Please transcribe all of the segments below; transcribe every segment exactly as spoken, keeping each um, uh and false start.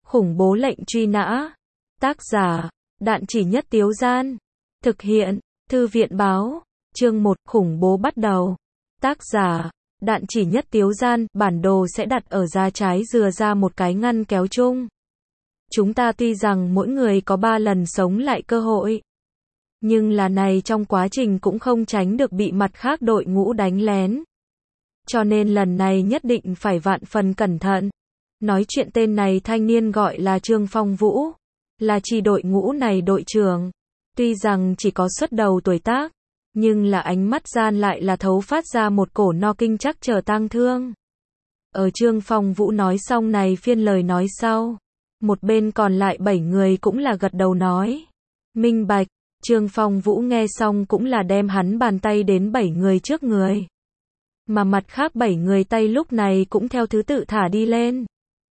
Khủng bố lệnh truy nã. Tác giả, Đạn Chỉ Nhất Tiếu Gian. Thực hiện, Thư viện Báo. Chương một, khủng bố bắt đầu. Tác giả, Đạn Chỉ Nhất Tiếu Gian. Bản đồ sẽ đặt ở giá trái dừa ra một cái ngăn kéo chung. Chúng ta tuy rằng mỗi người có ba lần sống lại cơ hội, nhưng là này trong quá trình cũng không tránh được bị mặt khác đội ngũ đánh lén. Cho nên lần này nhất định phải vạn phần cẩn thận. Nói chuyện tên này thanh niên gọi là Trương Phong Vũ, là chi đội ngũ này đội trưởng. Tuy rằng chỉ có xuất đầu tuổi tác, nhưng là ánh mắt gian lại là thấu phát ra một cổ no kinh chắc chờ tang thương. Ở Trương Phong Vũ nói xong này phiên lời nói sau, một bên còn lại bảy người cũng là gật đầu nói minh bạch. Trương Phong Vũ nghe xong cũng là đem hắn bàn tay đến bảy người trước người, mà mặt khác bảy người tay lúc này cũng theo thứ tự thả đi lên.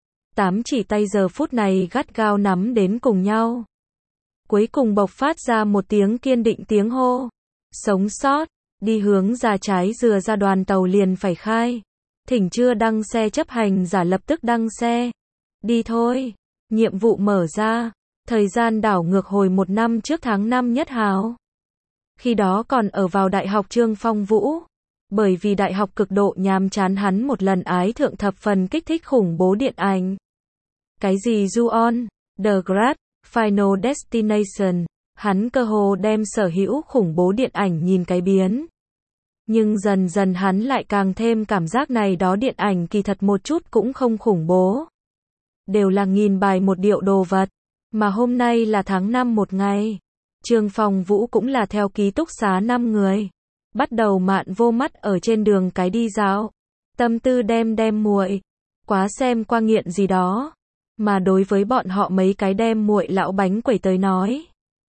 Tám chỉ tay giờ phút này gắt gao nắm đến cùng nhau. Cuối cùng bộc phát ra một tiếng kiên định tiếng hô. Sống sót, đi hướng ra trái dừa ra đoàn tàu liền phải khai. Thỉnh chưa đăng xe chấp hành giả lập tức đăng xe. Đi thôi. Nhiệm vụ mở ra. Thời gian đảo ngược hồi một năm trước tháng năm nhất hào. Khi đó còn ở vào đại học Trương Phong Vũ. Bởi vì đại học cực độ nhàm chán hắn một lần ái thượng thập phần kích thích khủng bố điện ảnh. Cái gì Ju-on, The Grad, Final Destination, hắn cơ hồ đem sở hữu khủng bố điện ảnh nhìn cái biến. Nhưng dần dần hắn lại càng thêm cảm giác này đó điện ảnh kỳ thật một chút cũng không khủng bố. Đều là nghìn bài một điệu đồ vật. Mà hôm nay là tháng năm một ngày. Trương Phong Vũ cũng là theo ký túc xá năm người. Bắt đầu mạn vô mắt ở trên đường cái đi dạo. Tâm tư đem đem muội. Quá xem qua nghiện gì đó. Mà đối với bọn họ mấy cái đem muội lão bánh quẩy tới nói.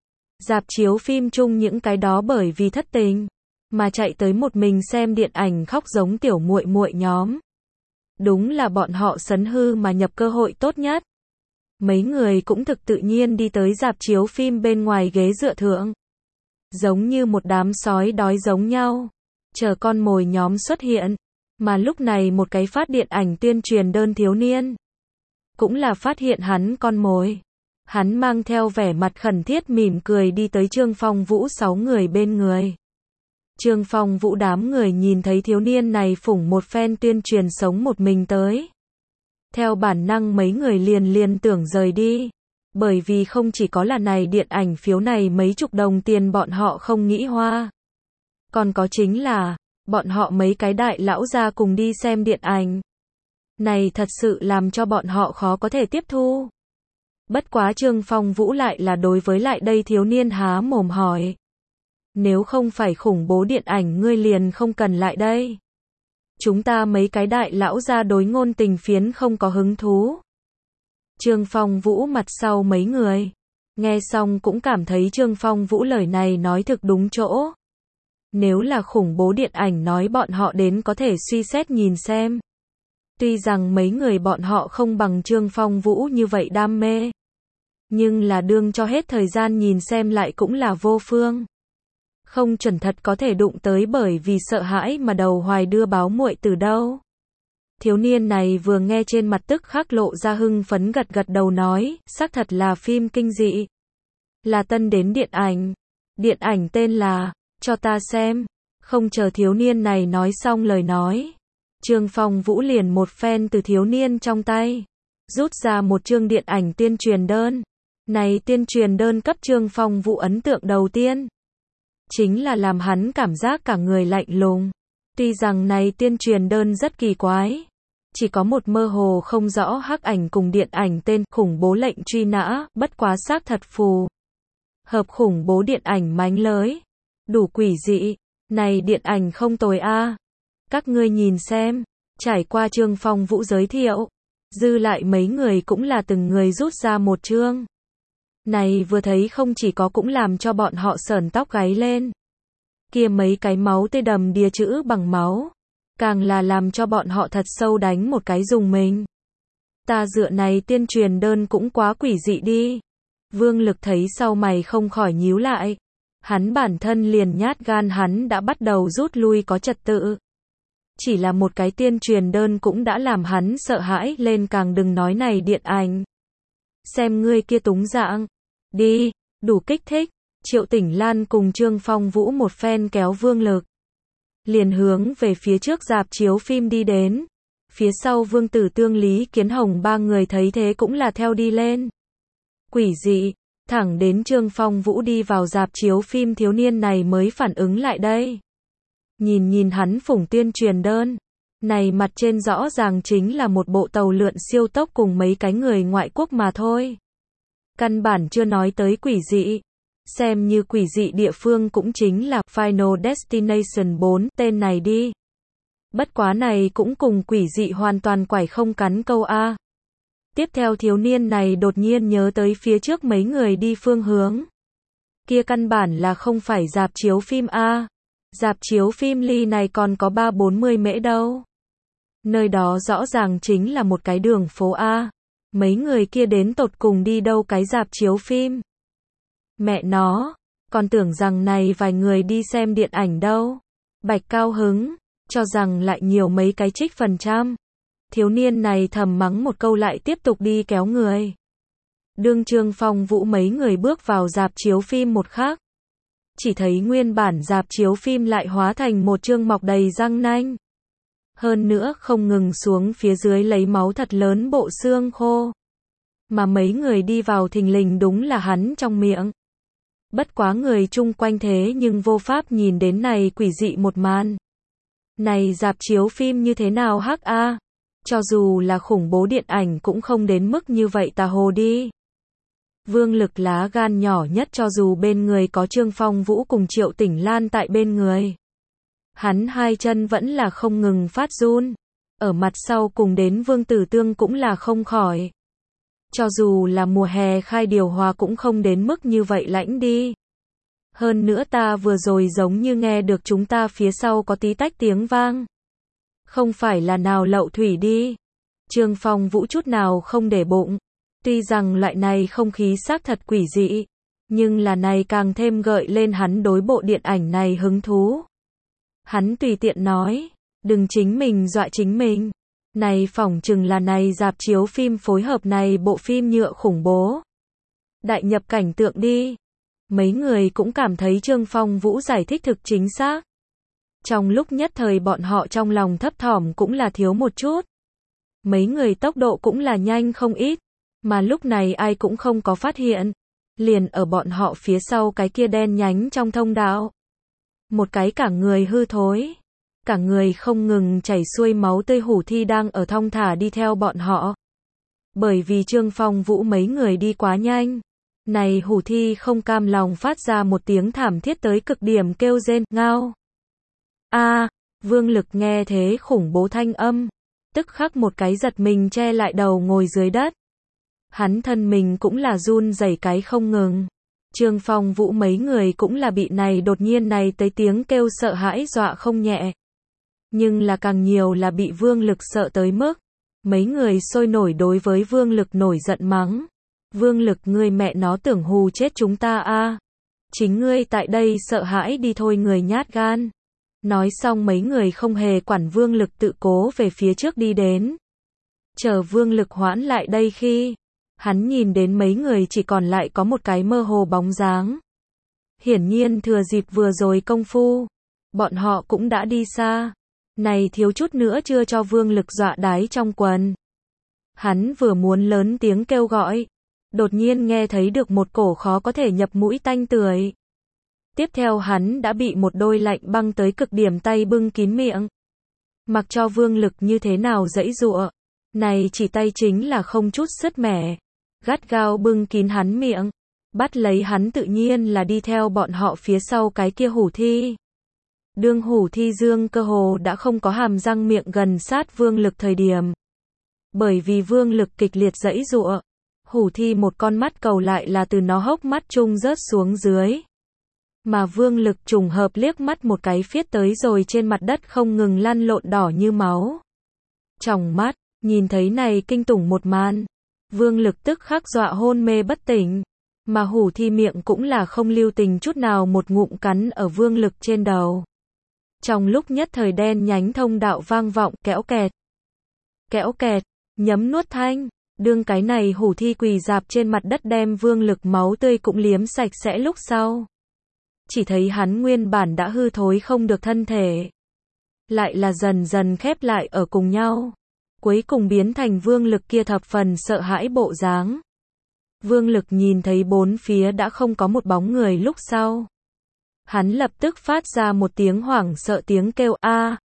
Rạp chiếu phim chung những cái đó bởi vì thất tình. Mà chạy tới một mình xem điện ảnh khóc giống tiểu muội muội nhóm. Đúng là bọn họ sấn hư mà nhập cơ hội tốt nhất. Mấy người cũng thực tự nhiên đi tới rạp chiếu phim bên ngoài ghế dựa thượng. Giống như một đám sói đói giống nhau. Chờ con mồi nhóm xuất hiện. Mà lúc này một cái phát điện ảnh tuyên truyền đơn thiếu niên. Cũng là phát hiện hắn con mồi. Hắn mang theo vẻ mặt khẩn thiết mỉm cười đi tới Trương Phong Vũ sáu người bên người. Trương Phong Vũ đám người nhìn thấy thiếu niên này phủng một phen tuyên truyền sống một mình tới. Theo bản năng mấy người liền liền tưởng rời đi. Bởi vì không chỉ có là này điện ảnh phiếu này mấy chục đồng tiền bọn họ không nghĩ hoa. Còn có chính là, bọn họ mấy cái đại lão ra cùng đi xem điện ảnh. Này thật sự làm cho bọn họ khó có thể tiếp thu. Bất quá Trương Phong Vũ lại là đối với lại đây thiếu niên há mồm hỏi. Nếu không phải khủng bố điện ảnh ngươi liền không cần lại đây. Chúng ta mấy cái đại lão ra đối ngôn tình phiến không có hứng thú. Trương Phong Vũ mặt sau mấy người. Nghe xong cũng cảm thấy Trương Phong Vũ lời này nói thực đúng chỗ. Nếu là khủng bố điện ảnh nói bọn họ đến có thể suy xét nhìn xem. Tuy rằng mấy người bọn họ không bằng Trương Phong Vũ như vậy đam mê. Nhưng là đương cho hết thời gian nhìn xem lại cũng là vô phương. Không chuẩn thật có thể đụng tới bởi vì sợ hãi mà đầu hoài đưa báo muội từ đâu. Thiếu niên này vừa nghe trên mặt tức khắc lộ ra hưng phấn gật gật đầu nói, xác thật là phim kinh dị. Là tân đến điện ảnh. Điện ảnh tên là, cho ta xem. Không chờ thiếu niên này nói xong lời nói. Trương Phong Vũ liền một phen từ thiếu niên trong tay. Rút ra một chương điện ảnh tuyên truyền đơn. Này tuyên truyền đơn cấp Trương Phong Vũ ấn tượng đầu tiên. Chính là làm hắn cảm giác cả người lạnh lùng. Tuy rằng này tuyên truyền đơn rất kỳ quái. Chỉ có một mơ hồ không rõ hắc ảnh cùng điện ảnh tên khủng bố lệnh truy nã, bất quá xác thật phù. Hợp khủng bố điện ảnh mánh lới. Đủ quỷ dị. Này điện ảnh không tồi a. Các ngươi nhìn xem. Trải qua Trương Phong Vũ giới thiệu. Dư lại mấy người cũng là từng người rút ra một chương. Này vừa thấy không chỉ có cũng làm cho bọn họ sởn tóc gáy lên. Kia mấy cái máu tươi đầm đìa chữ bằng máu. Càng là làm cho bọn họ thật sâu đánh một cái dùng mình. Ta dựa này tuyên truyền đơn cũng quá quỷ dị đi. Vương Lực thấy sau mày không khỏi nhíu lại. Hắn bản thân liền nhát gan hắn đã bắt đầu rút lui có trật tự. Chỉ là một cái tuyên truyền đơn cũng đã làm hắn sợ hãi lên càng đừng nói này điện ảnh. xem ngươi kia túng dạng. Đi, đủ kích thích. Triệu Tỉnh Lan cùng Trương Phong Vũ một phen kéo Vương Lực. Liền hướng về phía trước rạp chiếu phim đi đến. Phía sau Vương Tử Tương Lý Kiến Hồng ba người thấy thế cũng là theo đi lên. Quỷ dị, thẳng đến Trương Phong Vũ đi vào rạp chiếu phim thiếu niên này mới phản ứng lại đây. Nhìn nhìn hắn phủng tuyên truyền đơn. Này mặt trên rõ ràng chính là một bộ tàu lượn siêu tốc cùng mấy cái người ngoại quốc mà thôi. Căn bản chưa nói tới quỷ dị. Xem như quỷ dị địa phương cũng chính là Final Destination bốn tên này đi. Bất quá này cũng cùng quỷ dị hoàn toàn quải không cắn câu A. Tiếp theo thiếu niên này đột nhiên nhớ tới phía trước mấy người đi phương hướng. Kia căn bản là không phải rạp chiếu phim A. Rạp chiếu phim ly này còn có ba bốn mươi mễ đâu. Nơi đó rõ ràng chính là một cái đường phố A. Mấy người kia đến tột cùng đi đâu cái rạp chiếu phim. Mẹ nó, còn tưởng rằng này vài người đi xem điện ảnh đâu. Bạch cao hứng, cho rằng lại nhiều mấy cái trích phần trăm. Thiếu niên này thầm mắng một câu lại tiếp tục đi kéo người. Đương Trương Phong Vũ mấy người bước vào rạp chiếu phim một khắc. Chỉ thấy nguyên bản rạp chiếu phim lại hóa thành một chương mọc đầy răng nanh. Hơn nữa không ngừng xuống phía dưới lấy máu thật lớn bộ xương khô. Mà mấy người đi vào thình lình đúng là hắn trong miệng. Bất quá người chung quanh thế nhưng vô pháp nhìn đến này quỷ dị một màn. Này rạp chiếu phim như thế nào hắc a? Cho dù là khủng bố điện ảnh cũng không đến mức như vậy tà hồ đi. Vương Lực lá gan nhỏ nhất cho dù bên người có Trương Phong Vũ cùng Triệu Tỉnh Lan tại bên người. Hắn hai chân vẫn là không ngừng phát run. Ở mặt sau cùng đến Vương Tử Tương cũng là không khỏi. Cho dù là mùa hè khai điều hòa cũng không đến mức như vậy lãnh đi. Hơn nữa ta vừa rồi giống như nghe được chúng ta phía sau có tí tách tiếng vang. Không phải là nào lậu thủy đi. Trương Phong Vũ chút nào không để bụng. Tuy rằng loại này không khí xác thật quỷ dị. Nhưng là này càng thêm gợi lên hắn đối bộ điện ảnh này hứng thú. Hắn tùy tiện nói. Đừng chính mình dọa chính mình. Này phỏng chừng là này rạp chiếu phim phối hợp này bộ phim nhựa khủng bố. Đại nhập cảnh tượng đi. Mấy người cũng cảm thấy Trương Phong Vũ giải thích thực chính xác. Trong lúc nhất thời bọn họ trong lòng thấp thỏm cũng là thiếu một chút. Mấy người tốc độ cũng là nhanh không ít. Mà lúc này ai cũng không có phát hiện. Liền ở bọn họ phía sau cái kia đen nhánh trong thông đạo. Một cái cả người hư thối. Cả người không ngừng chảy xuôi máu tươi hủ thi đang ở thong thả đi theo bọn họ. Bởi vì Trương Phong Vũ mấy người đi quá nhanh. Này hủ thi không cam lòng phát ra một tiếng thảm thiết tới cực điểm kêu rên, ngao. A, Vương Lực nghe thế khủng bố thanh âm. Tức khắc một cái giật mình che lại đầu ngồi dưới đất. Hắn thân mình cũng là run rẩy cái không ngừng. Trương Phong Vũ mấy người cũng là bị này đột nhiên này tới tiếng kêu sợ hãi dọa không nhẹ. Nhưng là càng nhiều là bị Vương Lực sợ tới mức. Mấy người sôi nổi đối với Vương Lực nổi giận mắng. Vương Lực ngươi mẹ nó tưởng hù chết chúng ta a. Chính ngươi tại đây sợ hãi đi thôi người nhát gan. Nói xong mấy người không hề quản Vương Lực tự cố về phía trước đi đến. Chờ Vương Lực hoãn lại đây khi. Hắn nhìn đến mấy người chỉ còn lại có một cái mơ hồ bóng dáng. Hiển nhiên thừa dịp vừa rồi công phu. Bọn họ cũng đã đi xa. Này thiếu chút nữa chưa cho Vương Lực dọa đái trong quần. Hắn vừa muốn lớn tiếng kêu gọi. Đột nhiên nghe thấy được một cổ khó có thể nhập mũi tanh tưởi. Tiếp theo hắn đã bị một đôi lạnh băng tới cực điểm tay bưng kín miệng. Mặc cho Vương Lực như thế nào dãy dụa. Này chỉ tay chính là không chút sứt mẻ. Gắt gao bưng kín hắn miệng. Bắt lấy hắn tự nhiên là đi theo bọn họ phía sau cái kia hủ thi. Đương hủ thi dương cơ hồ đã không có hàm răng miệng gần sát Vương Lực thời điểm. Bởi vì Vương Lực kịch liệt dãy dụa. Hủ thi một con mắt cầu lại là từ nó hốc mắt chung rớt xuống dưới. Mà Vương Lực trùng hợp liếc mắt một cái phiết tới rồi trên mặt đất không ngừng lăn lộn đỏ như máu. Tròng mắt, nhìn thấy này kinh tủng một màn. Vương Lực tức khắc dọa hôn mê bất tỉnh. Mà hủ thi miệng cũng là không lưu tình chút nào một ngụm cắn ở Vương Lực trên đầu. Trong lúc nhất thời đen nhánh thông đạo vang vọng kẽo kẹt. Kẽo kẹt, nhấm nuốt thanh. Đương cái này hủ thi quỳ rạp trên mặt đất đem Vương Lực máu tươi cũng liếm sạch sẽ lúc sau. Chỉ thấy hắn nguyên bản đã hư thối không được thân thể. Lại là dần dần khép lại ở cùng nhau. Cuối cùng biến thành Vương Lực kia thập phần sợ hãi bộ dáng. Vương Lực nhìn thấy bốn phía đã không có một bóng người lúc sau. Hắn lập tức phát ra một tiếng hoảng sợ tiếng kêu a.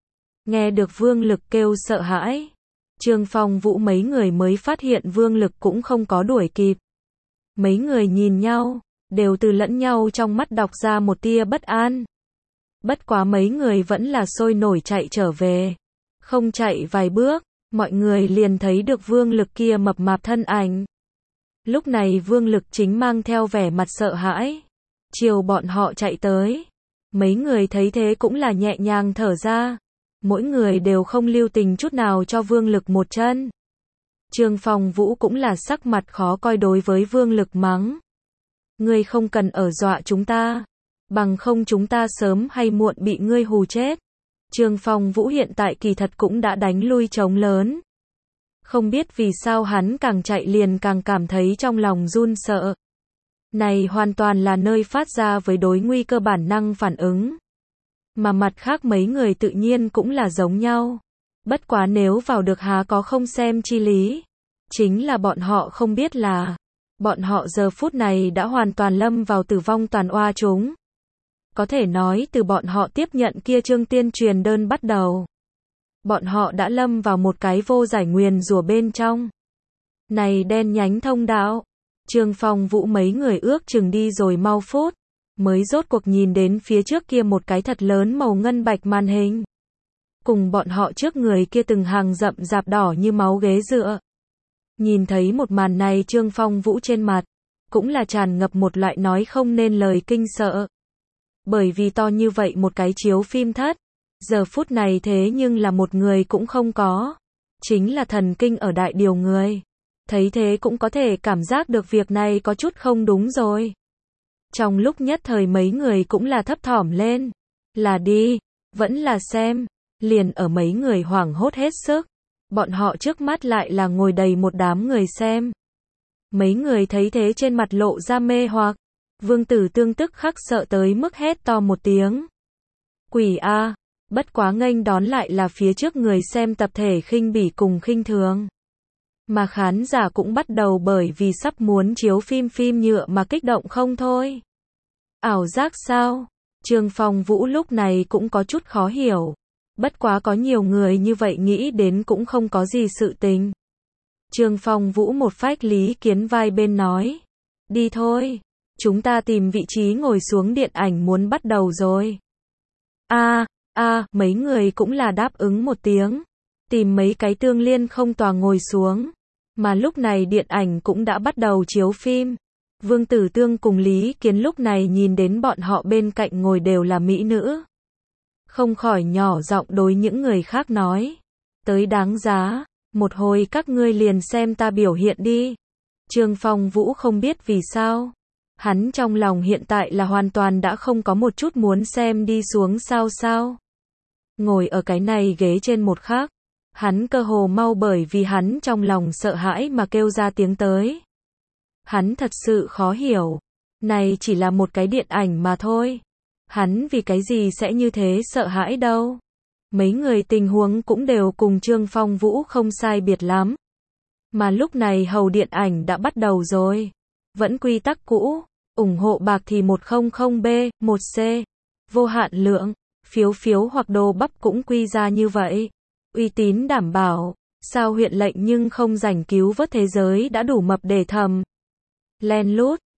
Nghe được Vương Lực kêu sợ hãi. Trương Phong Vũ mấy người mới phát hiện Vương Lực cũng không có đuổi kịp. Mấy người nhìn nhau, đều từ lẫn nhau trong mắt đọc ra một tia bất an. Bất quá mấy người vẫn là sôi nổi chạy trở về. Không chạy vài bước, mọi người liền thấy được Vương Lực kia mập mạp thân ảnh. Lúc này Vương Lực chính mang theo vẻ mặt sợ hãi. Chiều bọn họ chạy tới. Mấy người thấy thế cũng là nhẹ nhàng thở ra. Mỗi người đều không lưu tình chút nào cho Vương Lực một chân. Trương Phong Vũ cũng là sắc mặt khó coi đối với Vương Lực mắng. Ngươi không cần ở dọa chúng ta. Bằng không chúng ta sớm hay muộn bị ngươi hù chết. Trương Phong Vũ hiện tại kỳ thật cũng đã đánh lui trống lớn. Không biết vì sao hắn càng chạy liền càng cảm thấy trong lòng run sợ. Này hoàn toàn là nơi phát ra với đối nguy cơ bản năng phản ứng. Mà mặt khác mấy người tự nhiên cũng là giống nhau. Bất quá nếu vào được há có không xem chi lý. Chính là bọn họ không biết là, bọn họ giờ phút này đã hoàn toàn lâm vào tử vong toàn oa chúng. Có thể nói từ bọn họ tiếp nhận kia chương tiên truyền đơn bắt đầu. Bọn họ đã lâm vào một cái vô giải nguyền rủa bên trong. Này đen nhánh thông đạo. Trương Phong Vũ mấy người ước chừng đi rồi mau phút. Mới rốt cuộc nhìn đến phía trước kia một cái thật lớn màu ngân bạch màn hình. Cùng bọn họ trước người kia từng hàng rậm rạp đỏ như máu ghế dựa. Nhìn thấy một màn này Trương Phong Vũ trên mặt. Cũng là tràn ngập một loại nói không nên lời kinh sợ. Bởi vì to như vậy một cái chiếu phim thất. Giờ phút này thế nhưng là một người cũng không có. Chính là thần kinh ở đại điều người. Thấy thế cũng có thể cảm giác được việc này có chút không đúng rồi. Trong lúc nhất thời mấy người cũng là thấp thỏm lên. Là đi, vẫn là xem. Liền ở mấy người hoảng hốt hết sức. Bọn họ trước mắt lại là ngồi đầy một đám người xem. Mấy người thấy thế trên mặt lộ ra mê hoặc. Vương Tử Tương tức khắc sợ tới mức hét to một tiếng. Quỷ a! Bất quá nghênh đón lại là phía trước người xem tập thể khinh bỉ cùng khinh thường. Mà khán giả cũng bắt đầu bởi vì sắp muốn chiếu phim phim nhựa mà kích động không thôi. Ảo giác sao? Trương Phong Vũ lúc này cũng có chút khó hiểu. Bất quá có nhiều người như vậy nghĩ đến cũng không có gì sự tình. Trương Phong Vũ một phách Lý Kiến vai bên nói. Đi thôi. Chúng ta tìm vị trí ngồi xuống điện ảnh muốn bắt đầu rồi. A, a, mấy người cũng là đáp ứng một tiếng. Tìm mấy cái tương liên không tòa ngồi xuống. Mà lúc này điện ảnh cũng đã bắt đầu chiếu phim. Vương Tử Tương cùng Lý Kiến lúc này nhìn đến bọn họ bên cạnh ngồi đều là mỹ nữ. Không khỏi nhỏ giọng đối những người khác nói. Tới đáng giá, một hồi các ngươi liền xem ta biểu hiện đi. Trương Phong Vũ không biết vì sao. Hắn trong lòng hiện tại là hoàn toàn đã không có một chút muốn xem đi xuống sao sao. Ngồi ở cái này ghế trên một khắc. Hắn cơ hồ mau bởi vì hắn trong lòng sợ hãi mà kêu ra tiếng tới. Hắn thật sự khó hiểu. Này chỉ là một cái điện ảnh mà thôi. Hắn vì cái gì sẽ như thế sợ hãi đâu. Mấy người tình huống cũng đều cùng Trương Phong Vũ không sai biệt lắm. Mà lúc này hầu điện ảnh đã bắt đầu rồi. Vẫn quy tắc cũ. Ủng hộ bạc thì một trăm B, một C. Vô hạn lượng. Phiếu phiếu hoặc đồ bắp cũng quy ra như vậy. Uy tín đảm bảo. Sao huyện lệnh nhưng không rảnh cứu vớt thế giới đã đủ mập để thầm. Len lút.